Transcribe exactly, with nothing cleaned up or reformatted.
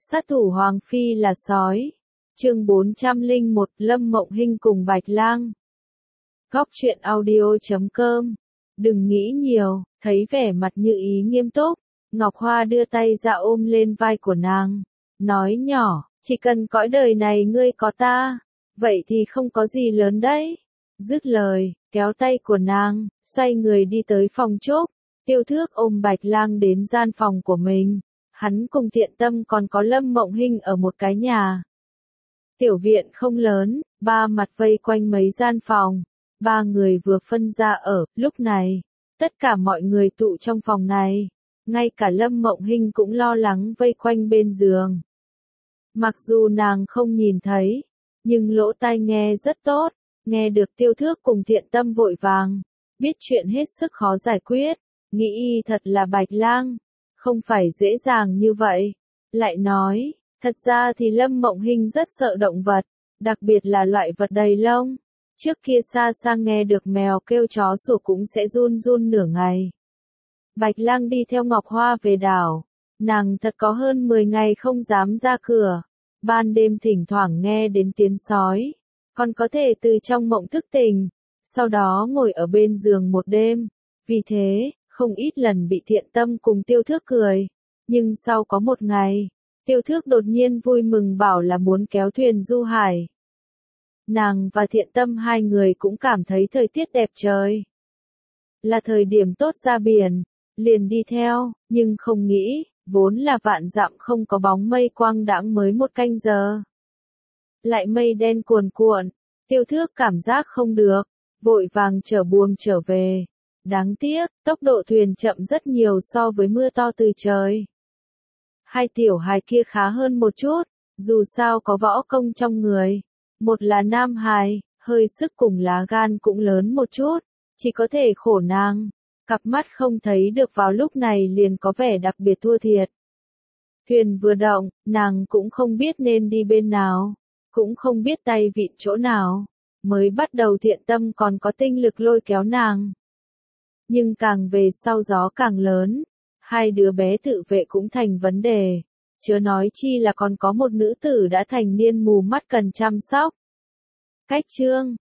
Sát thủ Hoàng Phi là sói. Chương bốn trăm lẻ một Lâm Mộng Hinh cùng Bạch Lang. Góc truyện audio chấm com. Đừng nghĩ nhiều, thấy vẻ mặt Như Ý nghiêm túc, Ngọc Hoa đưa tay ra ôm lên vai của nàng, nói nhỏ, chỉ cần cõi đời này ngươi có ta, vậy thì không có gì lớn đấy. Dứt lời, kéo tay của nàng, xoay người đi tới phòng trúc. Tiêu Thước ôm Bạch Lang đến gian phòng của mình. Hắn cùng Thiện Tâm còn có Lâm Mộng Hinh ở một cái nhà. Tiểu viện không lớn, ba mặt vây quanh mấy gian phòng. Ba người vừa phân ra ở, lúc này, tất cả mọi người tụ trong phòng này. Ngay cả Lâm Mộng Hinh cũng lo lắng vây quanh bên giường. Mặc dù nàng không nhìn thấy, nhưng lỗ tai nghe rất tốt, nghe được Tiêu Thước cùng Thiện Tâm vội vàng, biết chuyện hết sức khó giải quyết, nghĩ thật là Bạch Lang, không phải dễ dàng như vậy. Lại nói, thật ra thì Lâm Mộng Hinh rất sợ động vật, đặc biệt là loại vật đầy lông. Trước kia xa xa nghe được mèo kêu chó sủa cũng sẽ run run nửa ngày. Bạch Lang đi theo Ngọc Hoa về đảo, nàng thật có hơn mười ngày không dám ra cửa. Ban đêm thỉnh thoảng nghe đến tiếng sói, còn có thể từ trong mộng thức tỉnh, sau đó ngồi ở bên giường một đêm. Vì thế, không ít lần bị Thiện Tâm cùng Tiêu Thước cười. Nhưng sau có một ngày, Tiêu Thước đột nhiên vui mừng bảo là muốn kéo thuyền du hải. Nàng và Thiện Tâm hai người cũng cảm thấy thời tiết đẹp trời, là thời điểm tốt ra biển, liền đi theo, nhưng không nghĩ, vốn là vạn dặm không có bóng mây quang đãng mới một canh giờ. Lại mây đen cuồn cuộn, Tiêu Thước cảm giác không được, vội vàng chở buồm trở về. Đáng tiếc, tốc độ thuyền chậm rất nhiều so với mưa to từ trời. Hai tiểu hài kia khá hơn một chút, dù sao có võ công trong người. Một là nam hài, hơi sức cùng lá gan cũng lớn một chút, chỉ có thể khổ nàng. Cặp mắt không thấy được vào lúc này liền có vẻ đặc biệt thua thiệt. Thuyền vừa động, nàng cũng không biết nên đi bên nào, cũng không biết tay vịn chỗ nào. Mới bắt đầu Thiện Tâm còn có tinh lực lôi kéo nàng. Nhưng càng về sau gió càng lớn, hai đứa bé tự vệ cũng thành vấn đề, chớ nói chi là còn có một nữ tử đã thành niên mù mắt cần chăm sóc. Cách chương,